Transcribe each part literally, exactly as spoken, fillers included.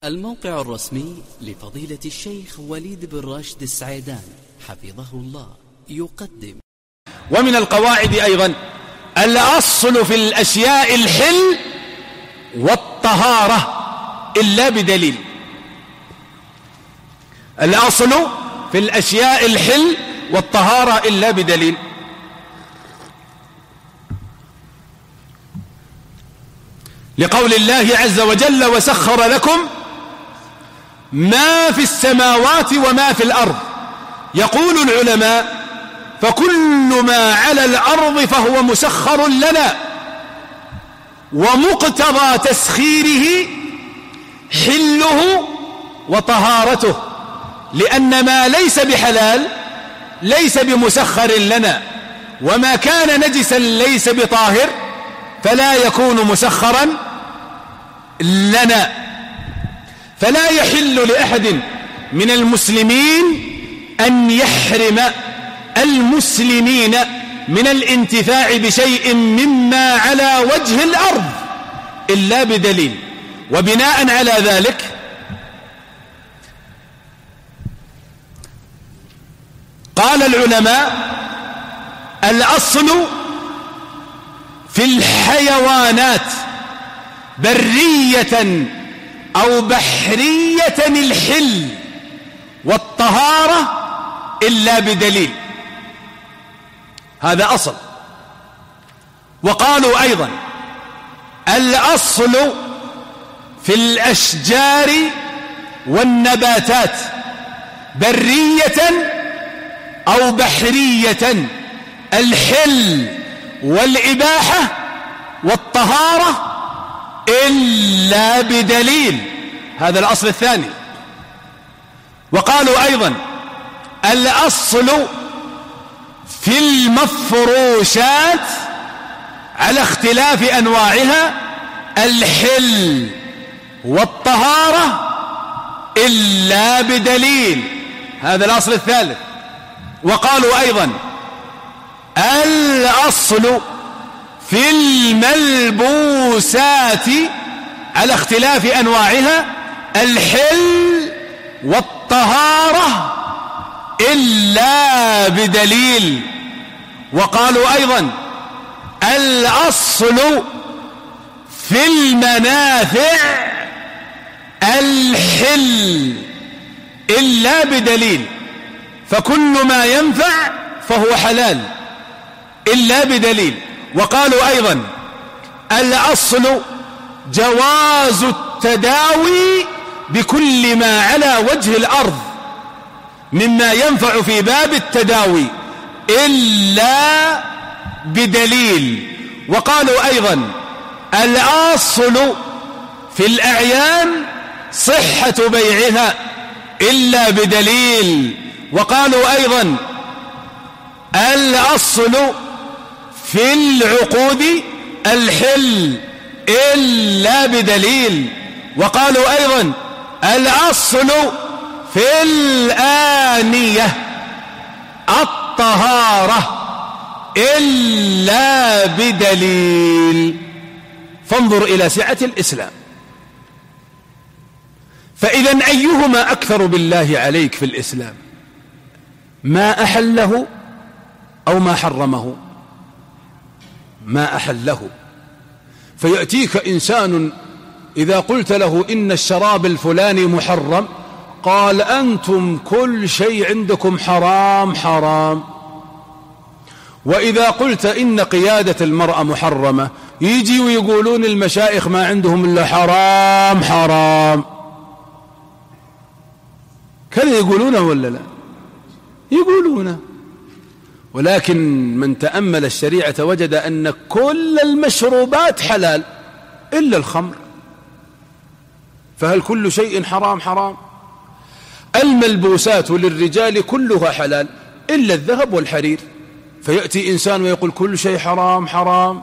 الموقع الرسمي لفضيلة الشيخ وليد بن راشد السعيدان حفظه الله يقدم. ومن القواعد أيضا الأصل في الأشياء الحل والطهارة إلا بدليل. الأصل في الأشياء الحل والطهارة إلا بدليل. لقول الله عز وجل: وسخر لكم ما في السماوات وما في الأرض. يقول العلماء: فكل ما على الأرض فهو مسخر لنا، ومقتضى تسخيره حله وطهارته، لأن ما ليس بحلال ليس بمسخر لنا، وما كان نجسا ليس بطاهر فلا يكون مسخرا لنا. فلا يحل لأحد من المسلمين أن يحرم المسلمين من الانتفاع بشيء مما على وجه الأرض إلا بدليل. وبناء على ذلك قال العلماء: الأصل في الحيوانات برية أو بحرية الحل والطهارة إلا بدليل. هذا أصل. وقالوا أيضا: الأصل في الأشجار والنباتات برية أو بحرية الحل والإباحة والطهارة إلا بدليل. هذا الأصل الثاني. وقالوا أيضا: الأصل في المفروشات على اختلاف أنواعها الحل والطهارة إلا بدليل. هذا الأصل الثالث. وقالوا أيضا: الأصل في الملبوسات على اختلاف أنواعها الحل والطهارة إلا بدليل. وقالوا أيضا: الأصل في المنافع الحل إلا بدليل. فكل ما ينفع فهو حلال إلا بدليل. وقالوا أيضا: الأصل جواز التداوي بكل ما على وجه الأرض مما ينفع في باب التداوي إلا بدليل. وقالوا أيضا: الأصل في الأعيان صحة بيعها إلا بدليل. وقالوا أيضا: الأصل في العقود الحل إلا بدليل. وقالوا أيضا: الأصل في الآنية الطهارة إلا بدليل. فانظر إلى سعة الإسلام. فإذن أيهما أكثر بالله عليك في الإسلام؟ ما أحله أو ما حرمه؟ ما أحله. فيأتيك إنسان إذا قلت له إن الشراب الفلاني محرم قال: أنتم كل شيء عندكم حرام حرام. وإذا قلت إن قيادة المرأة محرمة يجي ويقولون المشايخ ما عندهم إلا حرام حرام. كذا يقولونه ولا لا؟ يقولونه. ولكن من تأمل الشريعة وجد أن كل المشروبات حلال إلا الخمر. فهل كل شيء حرام حرام؟ الملبوسات للرجال كلها حلال إلا الذهب والحرير. فيأتي إنسان ويقول كل شيء حرام حرام.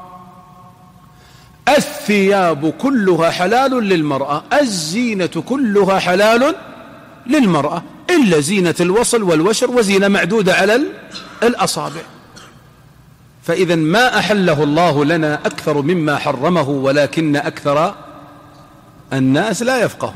الثياب كلها حلال للمرأة، الزينة كلها حلال للمرأة إلا زينة الوصل والوشر وزينة معدودة على الأصابع. فإذا ما أحله الله لنا أكثر مما حرمه، ولكن أكثر الناس لا يفقهون.